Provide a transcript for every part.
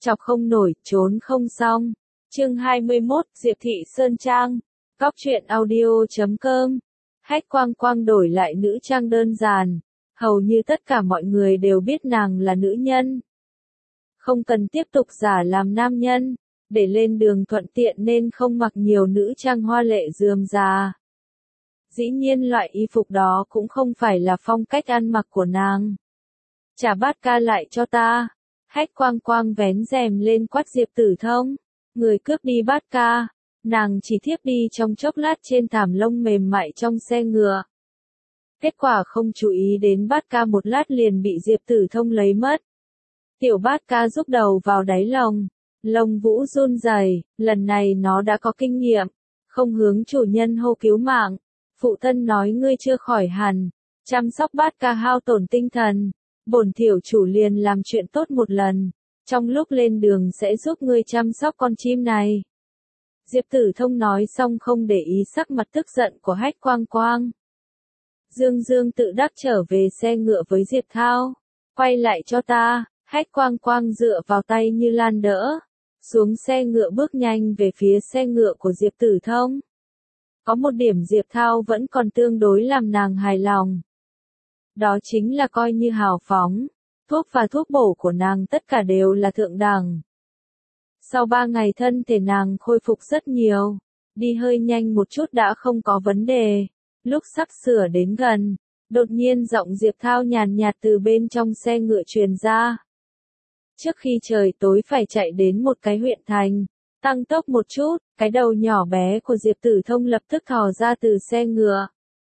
chọc không nổi, trốn không xong. Chương 21, Diệp Thị Sơn Trang. Góc truyện audio.com. Hách Quang Quang đổi lại nữ trang đơn giản. Hầu như tất cả mọi người đều biết nàng là nữ nhân. Không cần tiếp tục giả làm nam nhân. Để lên đường thuận tiện nên không mặc nhiều nữ trang hoa lệ rườm rà. Dĩ nhiên loại y phục đó cũng không phải là phong cách ăn mặc của nàng. Trả bát ca lại cho ta. Hách Quang Quang vén rèm lên quát Diệp Tử Thông. Người cướp đi bát ca. Nàng chỉ thiếp đi trong chốc lát trên thảm lông mềm mại trong xe ngựa. Kết quả không chú ý đến bát ca một lát liền bị Diệp Tử Thông lấy mất. Tiểu bát ca rúc đầu vào đáy lồng. Lông vũ run rẩy, lần này nó đã có kinh nghiệm. Không hướng chủ nhân hô cứu mạng. Phụ thân nói ngươi chưa khỏi hẳn. Chăm sóc bát ca hao tổn tinh thần. Bổn tiểu chủ liền làm chuyện tốt một lần. Trong lúc lên đường sẽ giúp ngươi chăm sóc con chim này. Diệp Tử Thông nói xong không để ý sắc mặt tức giận của Hách Quang Quang. Dương Dương tự đắc trở về xe ngựa với Diệp Thao. Quay lại cho ta. Hách Quang Quang dựa vào tay Như Lan đỡ. Xuống xe ngựa bước nhanh về phía xe ngựa của Diệp Tử Thông. Có một điểm Diệp Thao vẫn còn tương đối làm nàng hài lòng. Đó chính là coi như hào phóng. Thuốc và thuốc bổ của nàng tất cả đều là thượng đẳng. Sau 3 ngày thân thể nàng khôi phục rất nhiều. Đi hơi nhanh một chút đã không có vấn đề. Lúc sắp sửa đến gần, đột nhiên giọng Diệp Thao nhàn nhạt từ bên trong xe ngựa truyền ra. Trước khi trời tối phải chạy đến một cái huyện thành, tăng tốc một chút, cái đầu nhỏ bé của Diệp Tử Thông lập tức thò ra từ xe ngựa.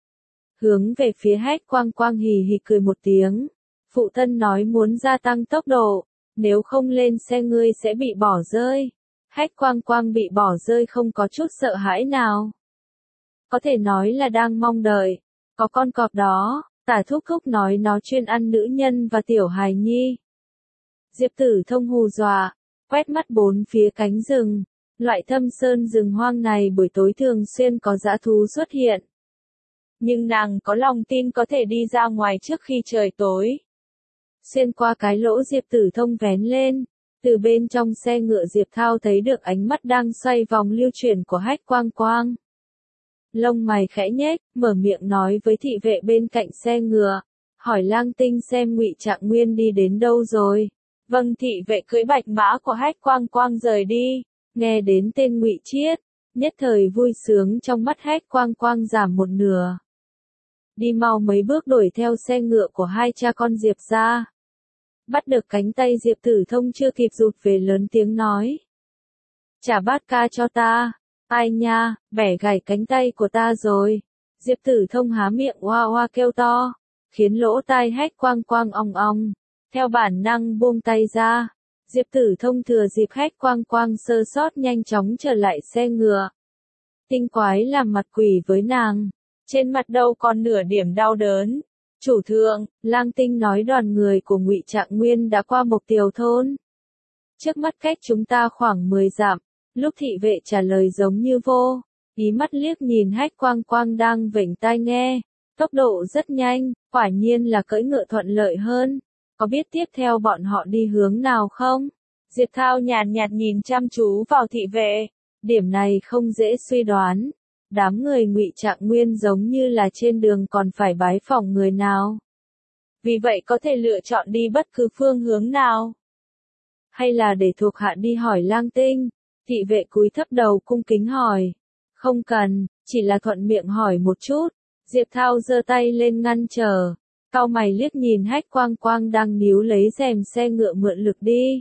Hướng về phía Hách Quang Quang hì hì cười một tiếng. Phụ thân nói muốn gia tăng tốc độ, nếu không lên xe ngươi sẽ bị bỏ rơi. Hách Quang Quang bị bỏ rơi không có chút sợ hãi nào. Có thể nói là đang mong đợi. Có con cọp đó, Tả Thúc Thúc nói nó chuyên ăn nữ nhân và tiểu hài nhi. Diệp Tử Thông hù dọa, quét mắt bốn phía cánh rừng. Loại thâm sơn rừng hoang này buổi tối thường xuyên có dã thú xuất hiện. Nhưng nàng có lòng tin có thể đi ra ngoài trước khi trời tối. Xuyên qua cái lỗ Diệp Tử Thông vén lên, từ bên trong xe ngựa Diệp Thao thấy được ánh mắt đang xoay vòng lưu chuyển của Hách Quang Quang. Lông mày khẽ nhếch, mở miệng nói với thị vệ bên cạnh xe ngựa, hỏi Lang Tinh xem Ngụy Trạng Nguyên đi đến đâu rồi. Vâng, thị vệ cưỡi bạch mã của Hách Quang Quang rời đi. Nghe đến tên Ngụy Chiết, nhất thời vui sướng trong mắt Hách Quang Quang giảm một nửa. Đi mau mấy bước đuổi theo xe ngựa của hai cha con Diệp ra. Bắt được cánh tay Diệp Tử Thông chưa kịp rụt về lớn tiếng nói. Trả bát ca cho ta. Ai nha, bẻ gãy cánh tay của ta rồi. Diệp Tử Thông há miệng oa oa kêu to, khiến lỗ tai Hách Quang Quang ong ong. Theo bản năng buông tay ra. Diệp Tử Thông thừa dịp Hách Quang Quang sơ sót nhanh chóng trở lại xe ngựa. Tinh quái làm mặt quỷ với nàng. Trên mặt đâu còn nửa điểm đau đớn. Chủ thượng, Lang Tinh nói đoàn người của Ngụy Trạng Nguyên đã qua Mộc Tiều thôn. Trước mắt cách chúng ta khoảng 10 dặm. Lúc thị vệ trả lời giống như vô ý mắt liếc nhìn Hách Quang Quang đang vểnh tai nghe. Tốc độ rất nhanh, quả nhiên là cưỡi ngựa thuận lợi hơn. Có biết tiếp theo bọn họ đi hướng nào không? Diệp Thao nhàn nhạt nhìn chăm chú vào thị vệ. Điểm này không dễ suy đoán. Đám người Ngụy Trạng Nguyên giống như là trên đường còn phải bái phỏng người nào. Vì vậy có thể lựa chọn đi bất cứ phương hướng nào. Hay là để thuộc hạ đi hỏi Lang Tinh? Thị vệ cúi thấp đầu cung kính hỏi. Không cần, chỉ là thuận miệng hỏi một chút. Diệp Thao giơ tay lên ngăn trở. Cau mày liếc nhìn Hách Quang Quang đang níu lấy rèm xe ngựa mượn lực đi.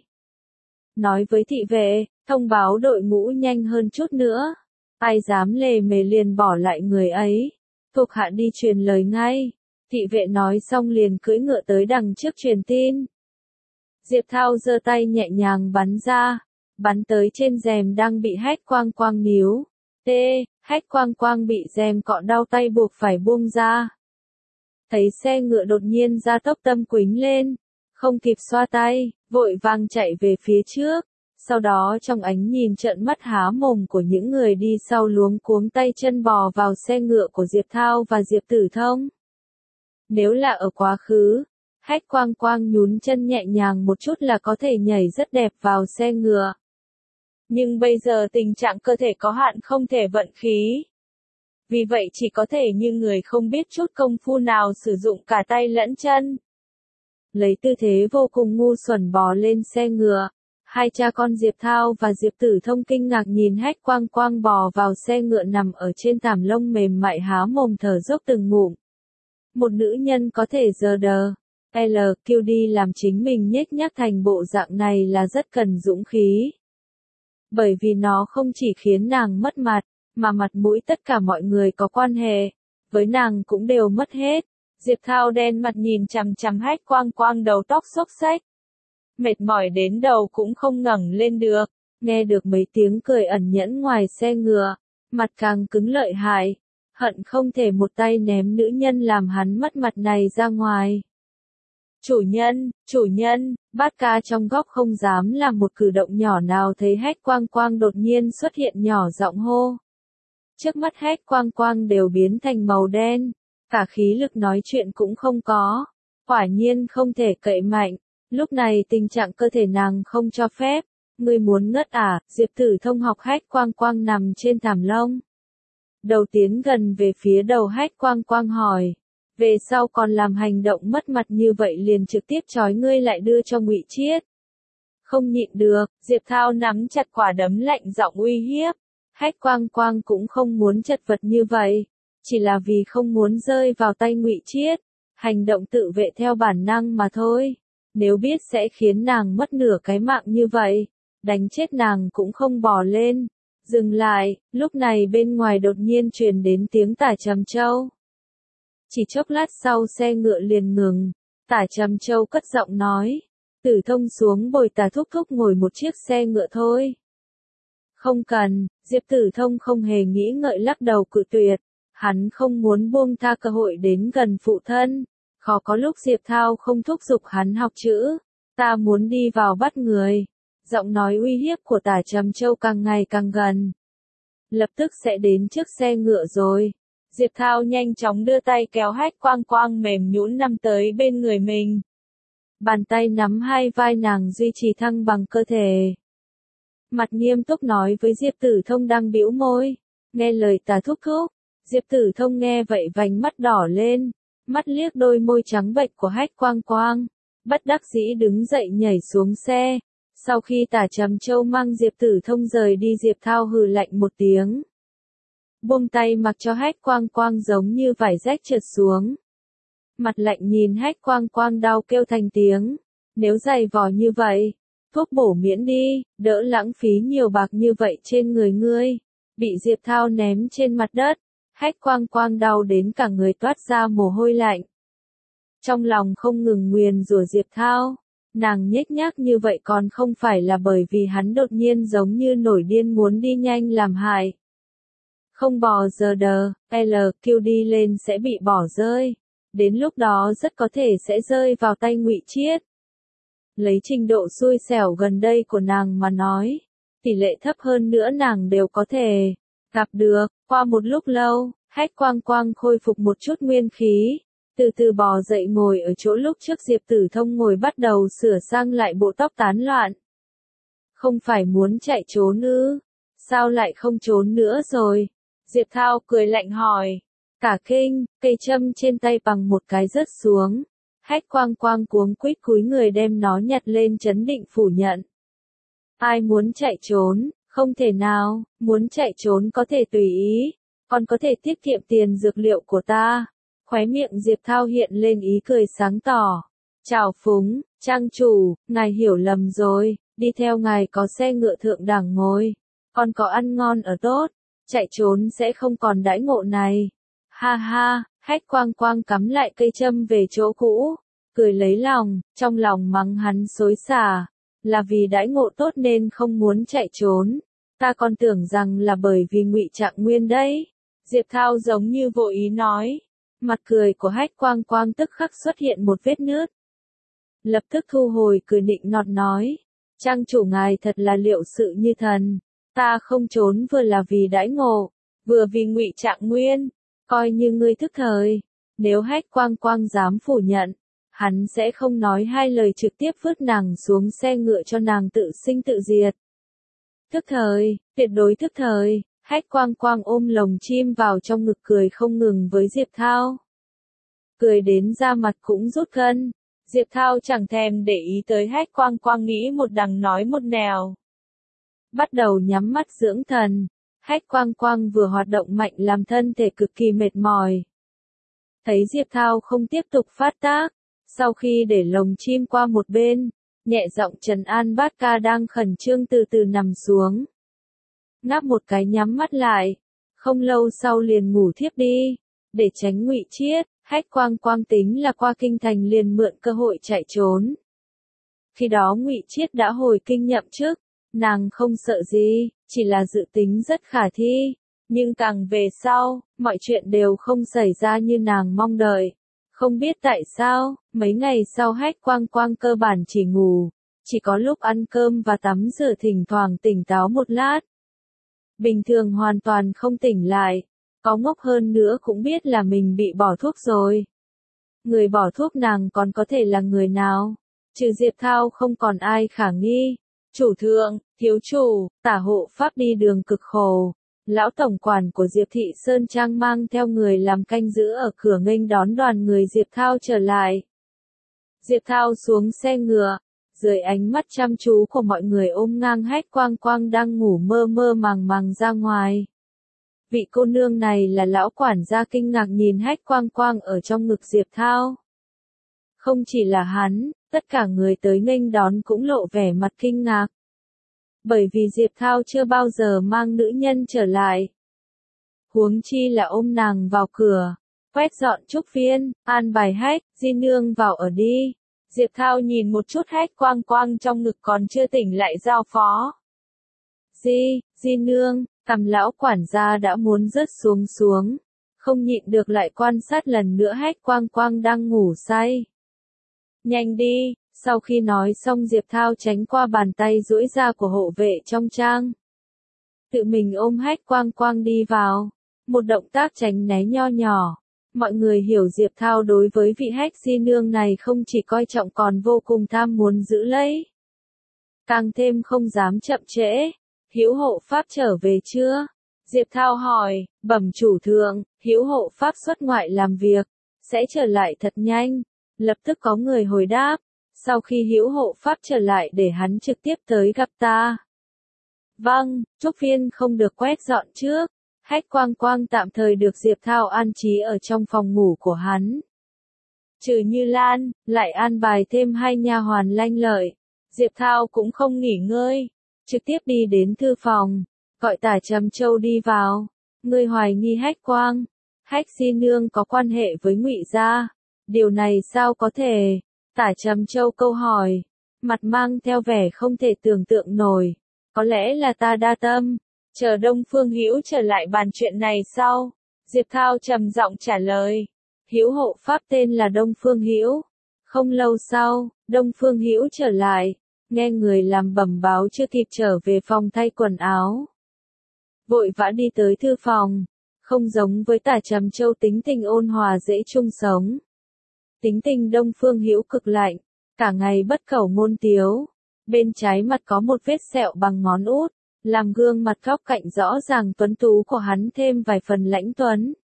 Nói với thị vệ, thông báo đội ngũ nhanh hơn chút nữa. Ai dám lề mề liền bỏ lại người ấy. Thuộc hạ đi truyền lời ngay. Thị vệ nói xong liền cưỡi ngựa tới đằng trước truyền tin. Diệp Thao giơ tay nhẹ nhàng bắn ra. Bắn tới trên rèm đang bị Hách Quang Quang níu. Hách Quang Quang bị rèm cọ đau tay buộc phải buông ra. Thấy xe ngựa đột nhiên ra tốc tâm quính lên. Không kịp xoa tay, vội vàng chạy về phía trước. Sau đó trong ánh nhìn trợn mắt há mồm của những người đi sau luống cuống tay chân bò vào xe ngựa của Diệp Thao và Diệp Tử Thông. Nếu là ở quá khứ, Hách Quang Quang nhún chân nhẹ nhàng một chút là có thể nhảy rất đẹp vào xe ngựa. Nhưng bây giờ tình trạng cơ thể có hạn không thể vận khí. Vì vậy chỉ có thể như người không biết chút công phu nào sử dụng cả tay lẫn chân. Lấy tư thế vô cùng ngu xuẩn bò lên xe ngựa. Hai cha con Diệp Thao và Diệp Tử Thông kinh ngạc nhìn Hách Quang Quang bò vào xe ngựa nằm ở trên thảm lông mềm mại há mồm thở dốc từng ngụm. Một nữ nhân có thể giờ đờ. LQ đi làm chính mình nhếch nhác thành bộ dạng này là rất cần dũng khí. Bởi vì nó không chỉ khiến nàng mất mặt, mà mặt mũi tất cả mọi người có quan hệ với nàng cũng đều mất hết. Diệp Thao đen mặt nhìn chằm chằm Hách Quang Quang đầu tóc xốc xếch. Mệt mỏi đến đầu cũng không ngẩng lên được, nghe được mấy tiếng cười ẩn nhẫn ngoài xe ngựa, mặt càng cứng lợi hại, hận không thể một tay ném nữ nhân làm hắn mất mặt này ra ngoài. Chủ nhân, bát ca trong góc không dám làm một cử động nhỏ nào thấy Hách Quang Quang đột nhiên xuất hiện nhỏ giọng hô. Trước mắt Hách Quang Quang đều biến thành màu đen, cả khí lực nói chuyện cũng không có, quả nhiên không thể cậy mạnh, lúc này tình trạng cơ thể nàng không cho phép, ngươi muốn ngất à, Diệp Tử Thông học Hách Quang Quang nằm trên thảm lông. Đầu tiến gần về phía đầu Hách Quang Quang hỏi. Về sau còn làm hành động mất mặt như vậy liền trực tiếp trói ngươi lại đưa cho Ngụy Chiết. Không nhịn được, Diệp Thao nắm chặt quả đấm lạnh giọng uy hiếp. Hách Quang Quang cũng không muốn chật vật như vậy, chỉ là vì không muốn rơi vào tay Ngụy Chiết, hành động tự vệ theo bản năng mà thôi. Nếu biết sẽ khiến nàng mất nửa cái mạng như vậy, đánh chết nàng cũng không bỏ lên. Dừng lại, lúc này bên ngoài đột nhiên truyền đến tiếng Tả Trầm Châu. Chỉ chốc lát sau xe ngựa liền ngừng, Tả Trầm Châu cất giọng nói, Tử Thông xuống bồi Tả Thúc Thúc ngồi một chiếc xe ngựa thôi. Không cần, Diệp Tử Thông không hề nghĩ ngợi lắc đầu cự tuyệt, hắn không muốn buông tha cơ hội đến gần phụ thân, khó có lúc Diệp Thao không thúc giục hắn học chữ, ta muốn đi vào bắt người. Giọng nói uy hiếp của Tả Trầm Châu càng ngày càng gần. Lập tức sẽ đến trước xe ngựa rồi. Diệp Thao nhanh chóng đưa tay kéo Hách Quang Quang mềm nhũn nằm tới bên người mình. Bàn tay nắm hai vai nàng duy trì thăng bằng cơ thể. Mặt nghiêm túc nói với Diệp Tử Thông đang bĩu môi. Nghe lời Tả Thúc Thúc. Diệp Tử Thông nghe vậy vành mắt đỏ lên. Mắt liếc đôi môi trắng bệch của Hách Quang Quang. Bất đắc dĩ đứng dậy nhảy xuống xe. Sau khi Tả Trầm Châu mang Diệp Tử Thông rời đi Diệp Thao hừ lạnh một tiếng. Buông tay mặc cho Hách Quang Quang giống như vải rách trượt xuống. Mặt lạnh nhìn Hách Quang Quang đau kêu thành tiếng. Nếu dày vò như vậy, thuốc bổ miễn đi, đỡ lãng phí nhiều bạc như vậy trên người ngươi. Bị Diệp Thao ném trên mặt đất, Hách Quang Quang đau đến cả người toát ra mồ hôi lạnh. Trong lòng không ngừng nguyền rủa Diệp Thao. Nàng nhếch nhác như vậy còn không phải là bởi vì hắn đột nhiên giống như nổi điên muốn đi nhanh làm hại. Không bò giờ đờ, LQ đi lên sẽ bị bỏ rơi. Đến lúc đó rất có thể sẽ rơi vào tay Ngụy Chiết. Lấy trình độ xui xẻo gần đây của nàng mà nói, tỷ lệ thấp hơn nữa nàng đều có thể gặp được. Qua một lúc lâu, Hách Quang Quang khôi phục một chút nguyên khí. Từ từ bò dậy ngồi ở chỗ lúc trước Diệp Tử Thông ngồi bắt đầu sửa sang lại bộ tóc tán loạn. Không phải muốn chạy trốn ư? Sao lại không trốn nữa rồi? Diệp Thao cười lạnh hỏi. Cả kinh, cây châm trên tay bằng một cái rớt xuống. Hách Quang Quang cuống quýt cúi người đem nó nhặt lên trấn định phủ nhận. Ai muốn chạy trốn? Không thể nào, muốn chạy trốn có thể tùy ý. Còn có thể tiết kiệm tiền dược liệu của ta. Khóe miệng Diệp Thao hiện lên ý cười sáng tỏ. Chào phúng, trang chủ, ngài hiểu lầm rồi, đi theo ngài có xe ngựa thượng đẳng ngồi, còn có ăn ngon ở tốt, chạy trốn sẽ không còn đãi ngộ này. Ha ha, Hách Quang Quang cắm lại cây châm về chỗ cũ, cười lấy lòng, trong lòng mắng hắn xối xả, là vì đãi ngộ tốt nên không muốn chạy trốn, ta còn tưởng rằng là bởi vì Ngụy Trạng Nguyên đấy. Diệp Thao giống như vô ý nói. Mặt cười của Hách Quang Quang tức khắc xuất hiện một vết nứt. Lập tức thu hồi cười nịnh nọt nói. Trang chủ ngài thật là liệu sự như thần. Ta không trốn vừa là vì đãi ngộ, vừa vì Ngụy Trạng Nguyên. Coi như ngươi thức thời. Nếu Hách Quang Quang dám phủ nhận, hắn sẽ không nói hai lời trực tiếp vứt nàng xuống xe ngựa cho nàng tự sinh tự diệt. Thức thời, tuyệt đối thức thời, Hách Quang Quang ôm lồng chim vào trong ngực cười không ngừng với Diệp Thao. Cười đến da mặt cũng rút gân. Diệp Thao chẳng thèm để ý tới Hách Quang Quang nghĩ một đằng nói một nẻo. Bắt đầu nhắm mắt dưỡng thần. Hách Quang Quang vừa hoạt động mạnh làm thân thể cực kỳ mệt mỏi. Thấy Diệp Thao không tiếp tục phát tác, sau khi để lồng chim qua một bên, nhẹ giọng trấn an Bát Ca đang khẩn trương từ từ nằm xuống. Ngáp một cái nhắm mắt lại, không lâu sau liền ngủ thiếp đi, để tránh Ngụy Chiết. Hách Quang Quang tính là qua kinh thành liền mượn cơ hội chạy trốn. Khi đó Ngụy Chiết đã hồi kinh nhậm chức, nàng không sợ gì, chỉ là dự tính rất khả thi, nhưng càng về sau, mọi chuyện đều không xảy ra như nàng mong đợi. Không biết tại sao, mấy ngày sau Hách Quang Quang cơ bản chỉ ngủ, chỉ có lúc ăn cơm và tắm rửa thỉnh thoảng tỉnh táo một lát. Bình thường hoàn toàn không tỉnh lại. Có ngốc hơn nữa cũng biết là mình bị bỏ thuốc rồi. Người bỏ thuốc nàng còn có thể là người nào? Trừ Diệp Thao không còn ai khả nghi. Chủ thượng, thiếu chủ, tả hộ pháp đi đường cực khổ. Lão tổng quản của Diệp Thị Sơn Trang mang theo người làm canh giữ ở cửa nghênh đón đoàn người Diệp Thao trở lại. Diệp Thao xuống xe ngựa, dưới ánh mắt chăm chú của mọi người ôm ngang Hách Quang Quang đang ngủ mơ mơ màng màng ra ngoài. Vị cô nương này là lão quản gia kinh ngạc nhìn Hách Quang Quang ở trong ngực Diệp Thao. Không chỉ là hắn, tất cả người tới nghênh đón cũng lộ vẻ mặt kinh ngạc. Bởi vì Diệp Thao chưa bao giờ mang nữ nhân trở lại. Huống chi là ôm nàng vào cửa, quét dọn trúc viên, an bài Hách, di nương vào ở đi. Diệp Thao nhìn một chút Hách Quang Quang trong ngực còn chưa tỉnh lại giao phó. Di nương. Cằm lão quản gia đã muốn rớt xuống, không nhịn được lại quan sát lần nữa Hách Quang Quang đang ngủ say. Nhanh đi, sau khi nói xong Diệp Thao tránh qua bàn tay duỗi ra của hộ vệ trong trang. Tự mình ôm Hách Quang Quang đi vào, một động tác tránh né nho nhỏ. Mọi người hiểu Diệp Thao đối với vị Hách di nương này không chỉ coi trọng còn vô cùng tham muốn giữ lấy. Càng thêm không dám chậm trễ. Hữu hộ pháp trở về chưa? Diệp Thao hỏi, bẩm chủ thượng, hữu hộ pháp xuất ngoại làm việc, sẽ trở lại thật nhanh. Lập tức có người hồi đáp, sau khi hữu hộ pháp trở lại để hắn trực tiếp tới gặp ta. Vâng, trúc viên không được quét dọn trước. Hách Quang Quang tạm thời được Diệp Thao an trí ở trong phòng ngủ của hắn. Trừ Như Lan, lại an bài thêm 2 nha hoàn lanh lợi. Diệp Thao cũng không nghỉ ngơi. Trực tiếp đi đến thư phòng, gọi Tả Trầm Châu đi vào. Ngươi hoài nghi Hách Quang, Hách di nương có quan hệ với Ngụy gia. Điều này sao có thể? Tả Trầm Châu câu hỏi, mặt mang theo vẻ không thể tưởng tượng nổi. Có lẽ là ta đa tâm, chờ Đông Phương Hữu trở lại bàn chuyện này sau. Diệp Thao trầm giọng trả lời. Hữu hộ pháp tên là Đông Phương Hữu. Không lâu sau, Đông Phương Hữu trở lại. Nghe người làm bẩm báo chưa kịp trở về phòng thay quần áo. Vội vã đi tới thư phòng, không giống với Tả Trầm Châu tính tình ôn hòa dễ chung sống. Tính tình Đông Phương Hữu cực lạnh, cả ngày bất khẩu ngôn tiếu. Bên trái mặt có một vết sẹo bằng ngón út, làm gương mặt góc cạnh rõ ràng tuấn tú của hắn thêm vài phần lãnh tuấn.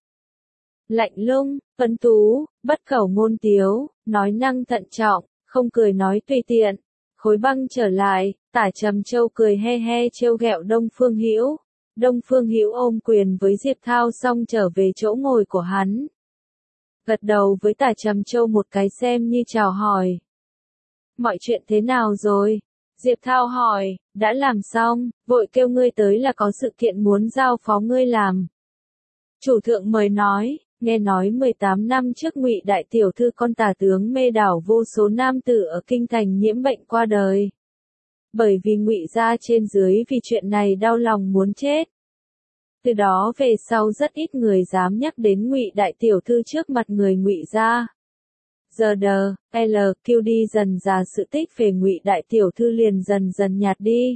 Lạnh lùng, tuấn tú, bất khẩu ngôn tiếu, nói năng thận trọng, không cười nói tùy tiện. Khối băng trở lại, Tả Trầm Châu cười he he trêu ghẹo Đông Phương Hữu. Đông Phương Hữu ôm quyền với Diệp Thao xong trở về chỗ ngồi của hắn. Gật đầu với Tả Trầm Châu một cái xem như chào hỏi. Mọi chuyện thế nào rồi? Diệp Thao hỏi, đã làm xong, vội kêu ngươi tới là có sự kiện muốn giao phó ngươi làm. Chủ thượng mời nói. Nghe nói 18 năm trước Ngụy đại tiểu thư con tả tướng mê đảo vô số nam tử ở kinh thành nhiễm bệnh qua đời. Bởi vì Ngụy gia trên dưới vì chuyện này đau lòng muốn chết. Từ đó về sau rất ít người dám nhắc đến Ngụy đại tiểu thư trước mặt người Ngụy gia. Giờ đờ, LQ đi dần già sự tích về Ngụy đại tiểu thư liền dần dần nhạt đi.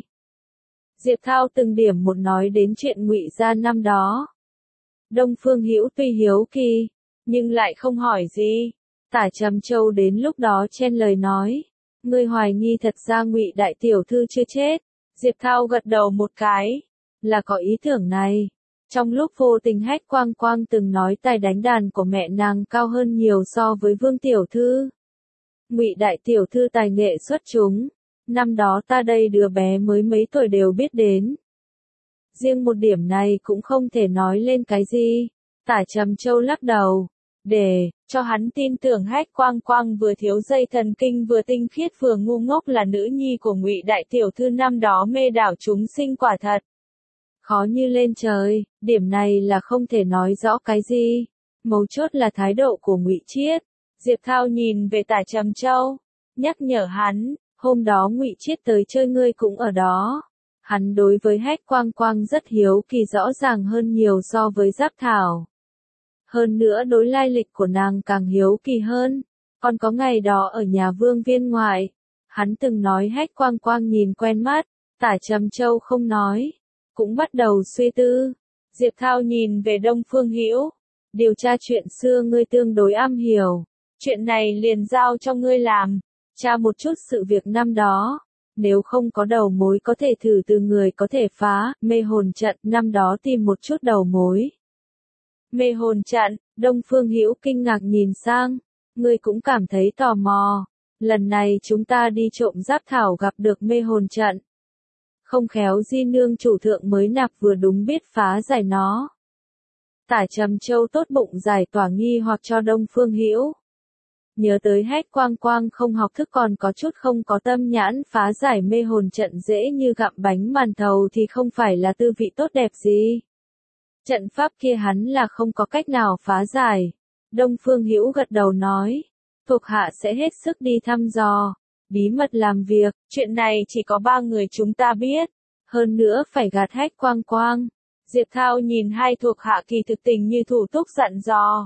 Diệp Thao từng điểm một nói đến chuyện Ngụy gia năm đó. Đông Phương Hữu tuy hiếu kỳ, nhưng lại không hỏi gì. Tả Trầm Châu đến lúc đó chen lời nói. Ngươi hoài nghi thật ra Ngụy đại tiểu thư chưa chết. Diệp Thao gật đầu một cái. Là có ý tưởng này. Trong lúc vô tình Hách Quang Quang từng nói tài đánh đàn của mẹ nàng cao hơn nhiều so với Vương tiểu thư. Ngụy đại tiểu thư tài nghệ xuất chúng. Năm đó ta đây đứa bé mới mấy tuổi đều biết đến. Riêng một điểm này cũng không thể nói lên cái gì. Tả Trầm Châu lắc đầu. Để cho hắn tin tưởng Hách Quang Quang vừa thiếu dây thần kinh vừa tinh khiết vừa ngu ngốc là nữ nhi của Ngụy đại tiểu thư năm đó mê đảo chúng sinh quả thật. Khó như lên trời, điểm này là không thể nói rõ cái gì. Mấu chốt là thái độ của Ngụy Chiết. Diệp Thao nhìn về Tả Trầm Châu, nhắc nhở hắn, hôm đó Ngụy Chiết tới chơi ngươi cũng ở đó. Hắn đối với Hách Quang Quang rất hiếu kỳ rõ ràng hơn nhiều so với Giáp Thảo. Hơn nữa đối lai lịch của nàng càng hiếu kỳ hơn. Còn có ngày đó ở nhà Vương viên ngoại, hắn từng nói Hách Quang Quang nhìn quen mắt. Tả Trầm Châu không nói, cũng bắt đầu suy tư. Diệp Thao nhìn về Đông Phương Hữu, điều tra chuyện xưa ngươi tương đối am hiểu, chuyện này liền giao cho ngươi làm, tra một chút sự việc năm đó. Nếu không có đầu mối có thể thử từ người có thể phá mê hồn trận, năm đó tìm một chút đầu mối. Mê hồn trận, Đông Phương Hữu kinh ngạc nhìn sang, ngươi cũng cảm thấy tò mò. Lần này chúng ta đi trộm Giáp Thảo gặp được mê hồn trận. Không khéo Di Nương chủ thượng mới nạp vừa đúng biết phá giải nó. Tả Trầm Châu tốt bụng giải tỏa nghi hoặc cho Đông Phương Hữu. Nhớ tới Hách Quang Quang không học thức còn có chút không có tâm nhãn phá giải mê hồn trận dễ như gặm bánh màn thầu thì không phải là tư vị tốt đẹp gì. Trận pháp kia hắn là không có cách nào phá giải. Đông Phương Hữu gật đầu nói, thuộc hạ sẽ hết sức đi thăm dò, bí mật làm việc, chuyện này chỉ có 3 người chúng ta biết, hơn nữa phải gạt Hách Quang Quang. Diệp Thao nhìn hai thuộc hạ kỳ thực tình như thủ túc dặn dò.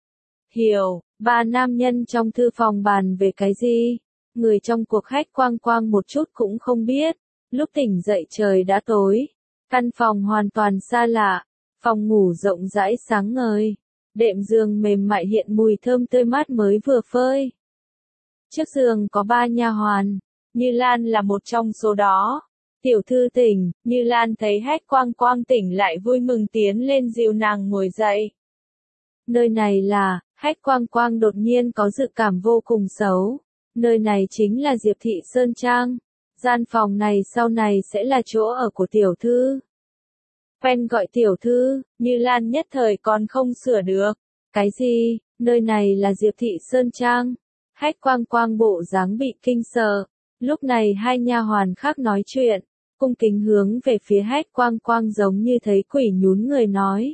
Hiểu, 3 nam nhân trong thư phòng bàn về cái gì? Người trong cuộc Hách Quang Quang một chút cũng không biết. Lúc tỉnh dậy trời đã tối. Căn phòng hoàn toàn xa lạ. Phòng ngủ rộng rãi sáng ngời. Đệm giường mềm mại hiện mùi thơm tươi mát mới vừa phơi. Trước giường có 3 nha hoàn. Như Lan là một trong số đó. Tiểu thư tỉnh, Như Lan thấy Hách Quang Quang tỉnh lại vui mừng tiến lên dìu nàng ngồi dậy. Nơi này là, Hách Quang Quang đột nhiên có dự cảm vô cùng xấu. Nơi này chính là Diệp Thị Sơn Trang. Gian phòng này sau này sẽ là chỗ ở của tiểu thư. Quen gọi tiểu thư, Như Lan nhất thời còn không sửa được. Cái gì, nơi này là Diệp Thị Sơn Trang. Hách Quang Quang bộ dáng bị kinh sợ. Lúc này hai nha hoàn khác nói chuyện, cung kính hướng về phía Hách Quang Quang giống như thấy quỷ nhún người nói.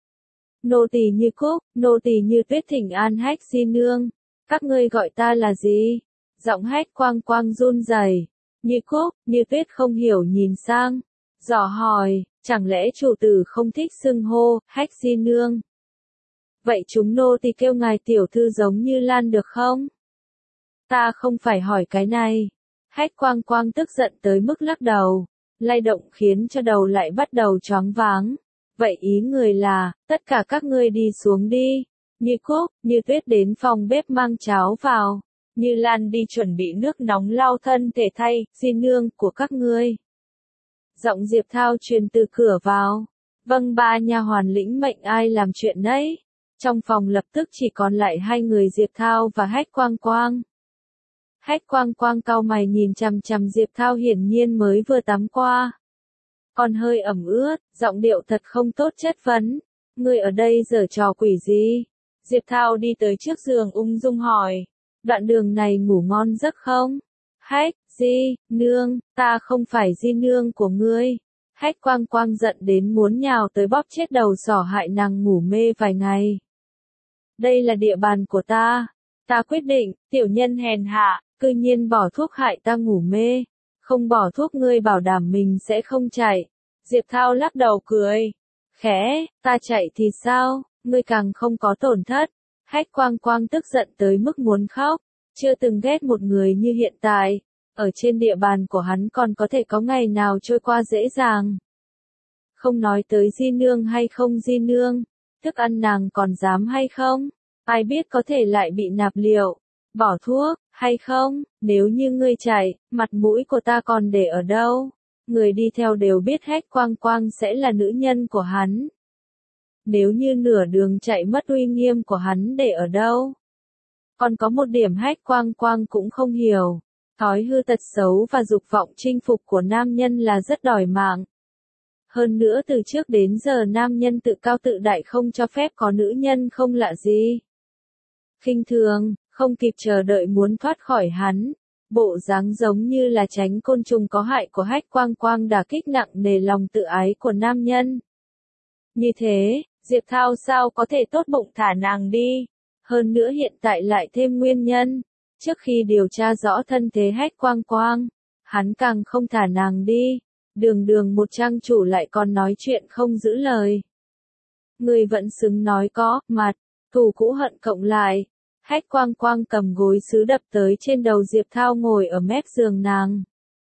Nô tỳ Như Cúc, nô tỳ Như Tuyết thỉnh an Hách di nương. Các ngươi gọi ta là gì? Giọng Hách Quang Quang run rẩy. Như Cúc, Như Tuyết không hiểu nhìn sang, dò hỏi, chẳng lẽ chủ tử không thích xưng hô Hách di nương? Vậy chúng nô tỳ kêu ngài tiểu thư giống như Lan được không? Ta không phải hỏi cái này. Hách Quang Quang tức giận tới mức lắc đầu, lay động khiến cho đầu lại bắt đầu choáng váng. Vậy ý người là, tất cả các ngươi đi xuống đi. Như Cúc, Như Tuyết đến phòng bếp mang cháo vào. Như Lan đi chuẩn bị nước nóng lau thân thể thay, di nương của các ngươi. Giọng Diệp Thao truyền từ cửa vào. Vâng, 3 nha hoàn lĩnh mệnh ai làm chuyện nấy. Trong phòng lập tức chỉ còn lại 2 người Diệp Thao và Hách Quang Quang. Hách Quang Quang cau mày nhìn chằm chằm Diệp Thao hiển nhiên mới vừa tắm qua. Còn hơi ẩm ướt, giọng điệu thật không tốt chất vấn. Ngươi ở đây giở trò quỷ gì? Diệp Thao đi tới trước giường ung dung hỏi. Đoạn đường này ngủ ngon giấc không? Hách, di, nương, ta không phải di nương của ngươi. Hách Quang Quang giận đến muốn nhào tới bóp chết đầu sỏ hại nàng ngủ mê vài ngày. Đây là địa bàn của ta. Ta quyết định, tiểu nhân hèn hạ, cư nhiên bỏ thuốc hại ta ngủ mê. Không bỏ thuốc ngươi bảo đảm mình sẽ không chạy. Diệp Thao lắc đầu cười. Khẽ, ta chạy thì sao, ngươi càng không có tổn thất. Hách Quang Quang tức giận tới mức muốn khóc. Chưa từng ghét một người như hiện tại. Ở trên địa bàn của hắn còn có thể có ngày nào trôi qua dễ dàng. Không nói tới di nương hay không di nương. Thức ăn nàng còn dám hay không? Ai biết có thể lại bị nạp liệu, bỏ thuốc, hay không, nếu như ngươi chạy, mặt mũi của ta còn để ở đâu? Người đi theo đều biết Hách Quang Quang sẽ là nữ nhân của hắn. Nếu như nửa đường chạy mất uy nghiêm của hắn để ở đâu? Còn có một điểm Hách Quang Quang cũng không hiểu. Thói hư tật xấu và dục vọng chinh phục của nam nhân là rất đòi mạng. Hơn nữa từ trước đến giờ nam nhân tự cao tự đại không cho phép có nữ nhân không lạ gì. Khinh thường, không kịp chờ đợi muốn thoát khỏi hắn. Bộ dáng giống như là tránh côn trùng có hại của Hách Quang Quang đả kích nặng nề lòng tự ái của nam nhân. Như thế, Diệp Thao sao có thể tốt bụng thả nàng đi? Hơn nữa hiện tại lại thêm nguyên nhân. Trước khi điều tra rõ thân thế Hách Quang Quang, hắn càng không thả nàng đi. Đường một trang chủ lại còn nói chuyện không giữ lời. Người vẫn xứng nói có, mặt, thù cũ hận cộng lại. Hách Quang Quang cầm gối sứ đập tới trên đầu Diệp Thao ngồi ở mép giường nàng.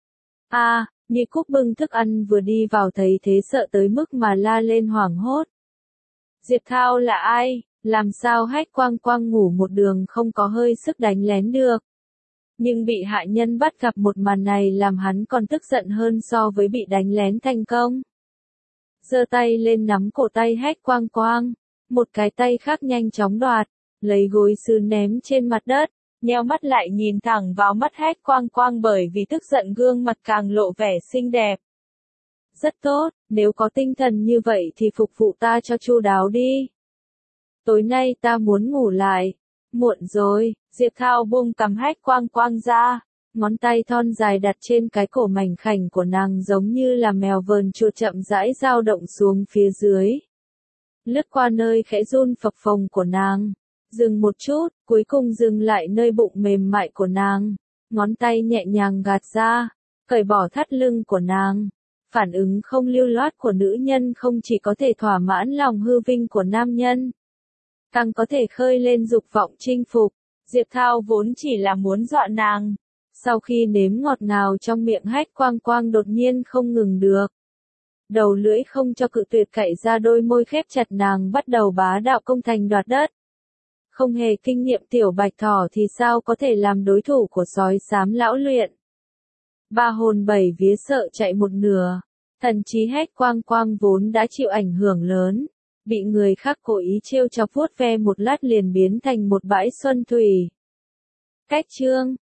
Như Cúc bưng thức ăn vừa đi vào thấy thế sợ tới mức mà la lên hoảng hốt. Diệp Thao là ai? Làm sao Hách Quang Quang ngủ một đường không có hơi sức đánh lén được? Nhưng bị hạ nhân bắt gặp một màn này làm hắn còn tức giận hơn so với bị đánh lén thành công. Giơ tay lên nắm cổ tay Hách Quang Quang, một cái tay khác nhanh chóng đoạt, lấy gối sứ ném trên mặt đất, nheo mắt lại nhìn thẳng vào mắt Hách Quang Quang bởi vì tức giận gương mặt càng lộ vẻ xinh đẹp. Rất tốt, nếu có tinh thần như vậy thì phục vụ ta cho chu đáo đi. Tối nay ta muốn ngủ lại. Muộn rồi, Diệp Thao buông cằm Hách Quang Quang ra, ngón tay thon dài đặt trên cái cổ mảnh khảnh của nàng giống như là mèo vờn chuột chậm rãi dao động xuống phía dưới. Lướt qua nơi khẽ run phập phồng của nàng, dừng một chút, cuối cùng dừng lại nơi bụng mềm mại của nàng, ngón tay nhẹ nhàng gạt ra, cởi bỏ thắt lưng của nàng. Phản ứng không lưu loát của nữ nhân không chỉ có thể thỏa mãn lòng hư vinh của nam nhân, càng có thể khơi lên dục vọng chinh phục. Diệp Thao vốn chỉ là muốn dọa nàng. Sau khi nếm ngọt ngào trong miệng Hách Quang Quang đột nhiên không ngừng được. Đầu lưỡi không cho cự tuyệt cậy ra đôi môi khép chặt nàng bắt đầu bá đạo công thành đoạt đất. Không hề kinh nghiệm tiểu bạch thỏ thì sao có thể làm đối thủ của sói xám lão luyện. Ba hồn bảy vía sợ chạy một nửa. Thần trí Hách Quang Quang vốn đã chịu ảnh hưởng lớn. Bị người khác cố ý trêu chọc vuốt ve một lát liền biến thành một bãi xuân thủy. Cách chương